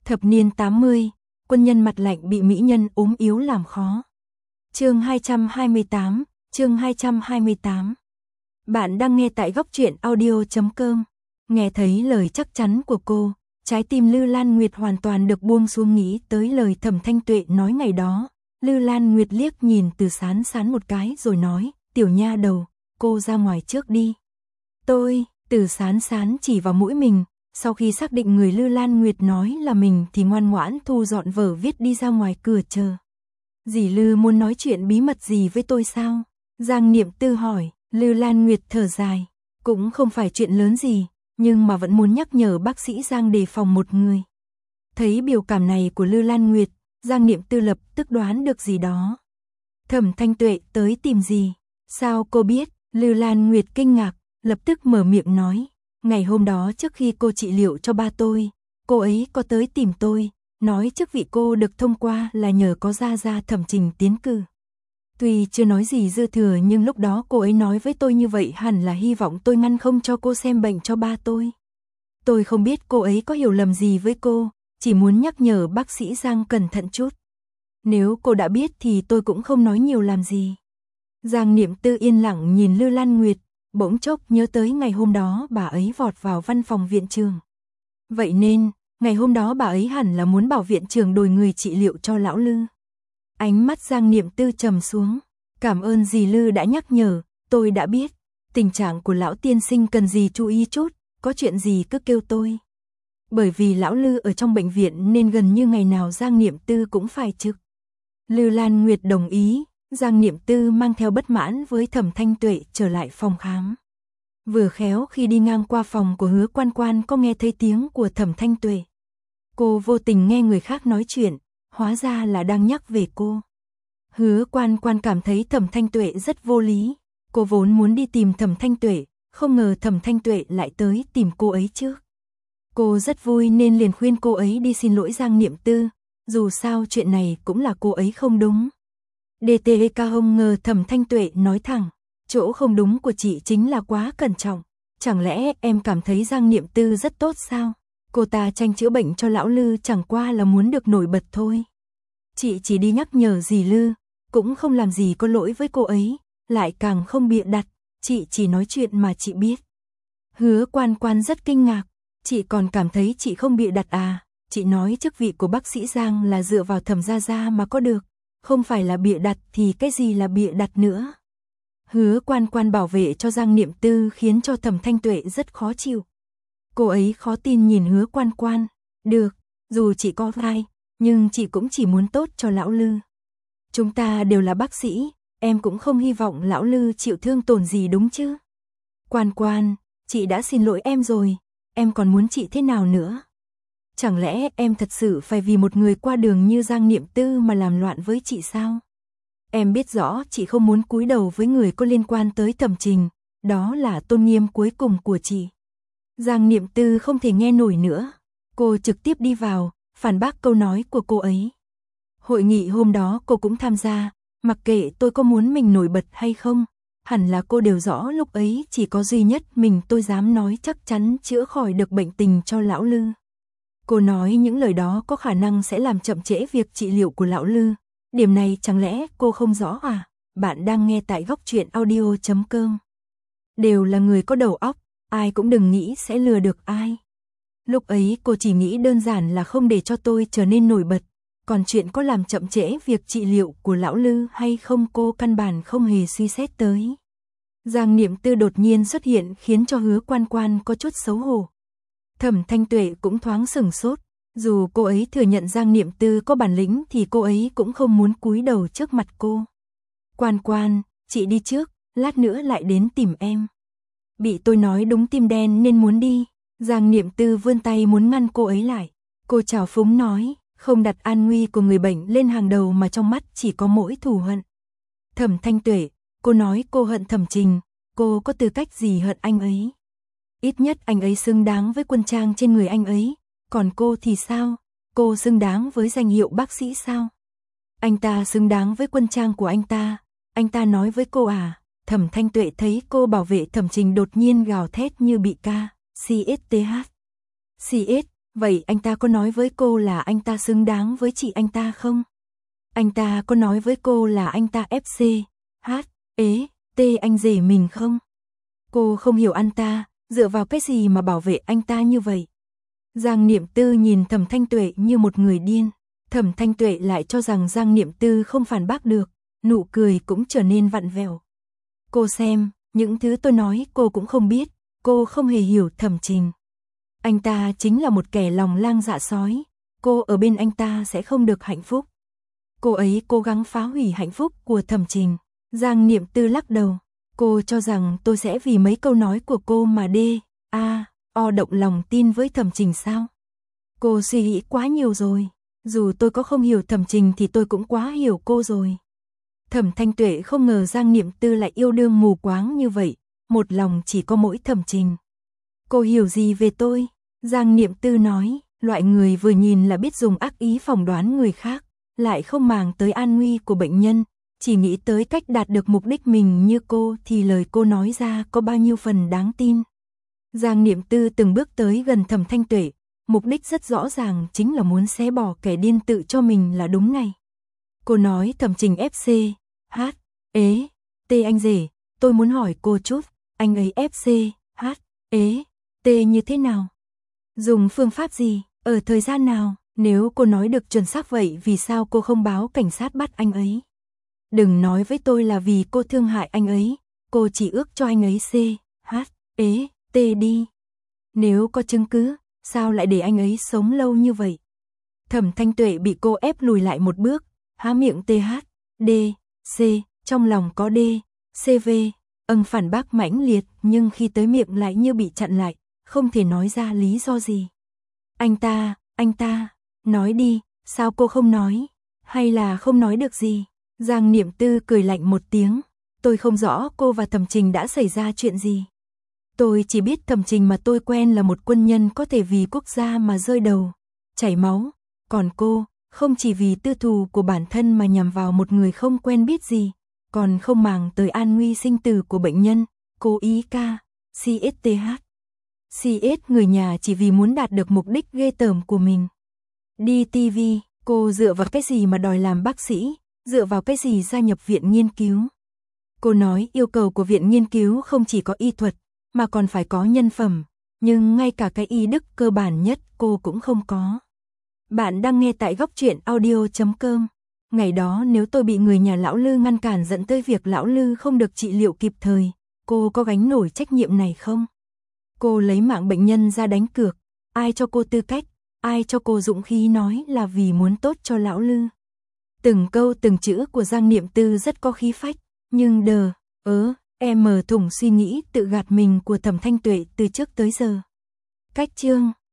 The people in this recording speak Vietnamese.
Thập niên 80, quân nhân mặt lạnh bị mỹ nhân ốm yếu làm khó. Chương 228, chương 228. Bạn đang nghe tại góc truyện audio.com. Nghe thấy lời chắc chắn của cô, trái tim Lư Lan Nguyệt hoàn toàn được buông xuống, nghĩ tới lời Thẩm Thanh Tuệ nói ngày đó. Lư Lan Nguyệt liếc nhìn Từ Sán Sán một cái rồi nói, tiểu nha đầu, cô ra ngoài trước đi. Tôi, Từ Sán Sán chỉ vào mũi mình, sau khi xác định người Lư Lan Nguyệt nói là mình thì ngoan ngoãn thu dọn vở viết đi ra ngoài cửa chờ. Dì Lư muốn nói chuyện bí mật gì với tôi sao? Giang Niệm Tư hỏi. Lư Lan Nguyệt thở dài, cũng không phải chuyện lớn gì, nhưng mà vẫn muốn nhắc nhở bác sĩ Giang đề phòng một người. Thấy biểu cảm này của Lư Lan Nguyệt, Giang Niệm Tư lập tức đoán được gì đó. Thẩm Thanh Tuệ tới tìm gì? Sao cô biết? Lư Lan Nguyệt kinh ngạc, lập tức mở miệng nói. Ngày hôm đó trước khi cô trị liệu cho ba tôi, cô ấy có tới tìm tôi, nói chức vị cô được thông qua là nhờ có Gia Thẩm Trình tiến cử. Tuy chưa nói gì dư thừa nhưng lúc đó cô ấy nói với tôi như vậy hẳn là hy vọng tôi ngăn không cho cô xem bệnh cho ba tôi. Tôi không biết cô ấy có hiểu lầm gì với cô, chỉ muốn nhắc nhở bác sĩ Giang cẩn thận chút. Nếu cô đã biết thì tôi cũng không nói nhiều làm gì. Giang Niệm Tư yên lặng nhìn Lư Lan Nguyệt, bỗng chốc nhớ tới ngày hôm đó bà ấy vọt vào văn phòng viện trưởng. Vậy nên, ngày hôm đó bà ấy hẳn là muốn bảo viện trưởng đổi người trị liệu cho lão Lư. Ánh mắt Giang Niệm Tư trầm xuống. Cảm ơn dì Lư đã nhắc nhở, tôi đã biết. Tình trạng của lão tiên sinh cần gì chú ý chút, có chuyện gì cứ kêu tôi. Bởi vì lão Lư ở trong bệnh viện nên gần như ngày nào Giang Niệm Tư cũng phải trực. Lư Lan Nguyệt đồng ý, Giang Niệm Tư mang theo bất mãn với Thẩm Thanh Tuệ trở lại phòng khám. Vừa khéo khi đi ngang qua phòng của Hứa Quan Quan có nghe thấy tiếng của Thẩm Thanh Tuệ. Cô vô tình nghe người khác nói chuyện, hóa ra là đang nhắc về cô. Hứa Quan Quan cảm thấy Thẩm Thanh Tuệ rất vô lý, cô vốn muốn đi tìm Thẩm Thanh Tuệ, không ngờ Thẩm Thanh Tuệ lại tới tìm cô ấy trước. Cô rất vui nên liền khuyên cô ấy đi xin lỗi Giang Niệm Tư, dù sao chuyện này cũng là cô ấy không đúng. DTK không ngờ Thẩm Thanh Tuệ nói thẳng, chỗ không đúng của chị chính là quá cẩn trọng, chẳng lẽ em cảm thấy Giang Niệm Tư rất tốt sao? Cô ta tranh chữa bệnh cho lão Lư chẳng qua là muốn được nổi bật thôi. Chị chỉ đi nhắc nhở dì Lư, cũng không làm gì có lỗi với cô ấy, lại càng không bịa đặt, chị chỉ nói chuyện mà chị biết. Hứa Quan Quan rất kinh ngạc, chị còn cảm thấy chị không bịa đặt à? Chị nói chức vị của bác sĩ Giang là dựa vào Thẩm Gia mà có được, không phải là bịa đặt thì cái gì là bịa đặt nữa? Hứa Quan Quan bảo vệ cho Giang Niệm Tư khiến cho Thẩm Thanh Tuệ rất khó chịu. Cô ấy khó tin nhìn Hứa Quan Quan, được, dù chị có thai, nhưng chị cũng chỉ muốn tốt cho lão Lư. Chúng ta đều là bác sĩ, em cũng không hy vọng lão Lư chịu thương tổn gì đúng chứ? Quan Quan, chị đã xin lỗi em rồi, em còn muốn chị thế nào nữa? Chẳng lẽ em thật sự phải vì một người qua đường như Giang Niệm Tư mà làm loạn với chị sao? Em biết rõ chị không muốn cúi đầu với người có liên quan tới Thẩm Trình, đó là tôn nghiêm cuối cùng của chị. Giang Niệm Tư không thể nghe nổi nữa, cô trực tiếp đi vào, phản bác câu nói của cô ấy. Hội nghị hôm đó cô cũng tham gia, mặc kệ tôi có muốn mình nổi bật hay không, hẳn là cô đều rõ lúc ấy chỉ có duy nhất mình tôi dám nói chắc chắn chữa khỏi được bệnh tình cho lão Lư. Cô nói những lời đó có khả năng sẽ làm chậm trễ việc trị liệu của lão Lư, điểm này chẳng lẽ cô không rõ à? Bạn đang nghe tại góc truyện audio.com. Đều là người có đầu óc, ai cũng đừng nghĩ sẽ lừa được ai. Lúc ấy cô chỉ nghĩ đơn giản là không để cho tôi trở nên nổi bật, còn chuyện có làm chậm trễ việc trị liệu của lão Lư hay không cô căn bản không hề suy xét tới. Giang Niệm Tư đột nhiên xuất hiện khiến cho Hứa Quan Quan có chút xấu hổ. Thẩm Thanh Tuệ cũng thoáng sửng sốt, dù cô ấy thừa nhận Giang Niệm Tư có bản lĩnh thì cô ấy cũng không muốn cúi đầu trước mặt cô. Quan Quan, chị đi trước, lát nữa lại đến tìm em. Bị tôi nói đúng tim đen nên muốn đi. Giang Niệm Tư vươn tay muốn ngăn cô ấy lại. Cô trào phúng nói, không đặt an nguy của người bệnh lên hàng đầu mà trong mắt chỉ có mỗi thù hận. Thẩm Thanh Tuệ, cô nói cô hận Thẩm Trình, cô có tư cách gì hận anh ấy? Ít nhất anh ấy xứng đáng với quân trang trên người anh ấy, còn cô thì sao? Cô xứng đáng với danh hiệu bác sĩ sao? Anh ta xứng đáng với quân trang của anh ta nói với cô à? Thẩm Thanh Tuệ thấy cô bảo vệ Thẩm Trình đột nhiên gào thét như bị ca, CSTH. CS, Vậy anh ta có nói với cô là anh ta xứng đáng với chị anh ta không? Anh ta có nói với cô là anh ta FC, H, ế, T anh rể mình không? Cô không hiểu anh ta, dựa vào cái gì mà bảo vệ anh ta như vậy? Giang Niệm Tư nhìn Thẩm Thanh Tuệ như một người điên. Thẩm Thanh Tuệ lại cho rằng Giang Niệm Tư không phản bác được, nụ cười cũng trở nên vặn vẹo. Cô xem, những thứ tôi nói cô cũng không biết, cô không hề hiểu Thẩm Trình. Anh ta chính là một kẻ lòng lang dạ sói, cô ở bên anh ta sẽ không được hạnh phúc. Cô ấy cố gắng phá hủy hạnh phúc của Thẩm Trình. Giang Niệm Tư lắc đầu, cô cho rằng tôi sẽ vì mấy câu nói của cô mà động lòng tin với Thẩm Trình sao? Cô suy nghĩ quá nhiều rồi, dù tôi có không hiểu Thẩm Trình thì tôi cũng quá hiểu cô rồi. Thẩm Thanh Tuệ không ngờ Giang Niệm Tư lại yêu đương mù quáng như vậy, một lòng chỉ có mỗi Thẩm Trình. Cô hiểu gì về tôi? Giang Niệm Tư nói, loại người vừa nhìn là biết dùng ác ý phỏng đoán người khác, lại không màng tới an nguy của bệnh nhân, chỉ nghĩ tới cách đạt được mục đích mình như cô thì lời cô nói ra có bao nhiêu phần đáng tin. Giang Niệm Tư từng bước tới gần Thẩm Thanh Tuệ, mục đích rất rõ ràng chính là muốn xé bỏ kẻ điên tự cho mình là đúng này. Cô nói Thẩm Trình FC, H, ế, T anh rể, tôi muốn hỏi cô chút, anh ấy FC, H, ế, T như thế nào? Dùng phương pháp gì, ở thời gian nào? Nếu cô nói được chuẩn xác vậy vì sao cô không báo cảnh sát bắt anh ấy? Đừng nói với tôi là vì cô thương hại anh ấy, cô chỉ ước cho anh ấy C, H, ế, T đi. Nếu có chứng cứ, sao lại để anh ấy sống lâu như vậy? Thẩm Thanh Tuệ bị cô ép lùi lại một bước, há miệng TH, D, C, trong lòng có D, CV, phản bác mãnh liệt nhưng khi tới miệng lại như bị chặn lại, không thể nói ra lý do gì. Anh ta, nói đi, sao cô không nói? Hay là không nói được gì? Giang Niệm Tư cười lạnh một tiếng, tôi không rõ cô và Thẩm Trình đã xảy ra chuyện gì. Tôi chỉ biết Thẩm Trình mà tôi quen là một quân nhân có thể vì quốc gia mà rơi đầu, chảy máu, còn cô, không chỉ vì tư thù của bản thân mà nhằm vào một người không quen biết gì, còn không màng tới an nguy sinh tử của bệnh nhân, cô ý ca, CSTH. CS người nhà chỉ vì muốn đạt được mục đích ghê tởm của mình. Đi TV, cô dựa vào cái gì mà đòi làm bác sĩ, dựa vào cái gì gia nhập viện nghiên cứu. Cô nói yêu cầu của viện nghiên cứu không chỉ có y thuật, mà còn phải có nhân phẩm, nhưng ngay cả cái y đức cơ bản nhất cô cũng không có. Bạn đang nghe tại góc truyện audio.com. Ngày đó nếu tôi bị người nhà lão Lư ngăn cản dẫn tới việc lão Lư không được trị liệu kịp thời, cô có gánh nổi trách nhiệm này không? Cô lấy mạng bệnh nhân ra đánh cược, ai cho cô tư cách, ai cho cô dũng khí nói là vì muốn tốt cho lão Lư. Từng câu từng chữ của Giang Niệm Tư rất có khí phách, nhưng thủng suy nghĩ tự gạt mình của Thẩm Thanh Tuệ từ trước tới giờ. Cách chương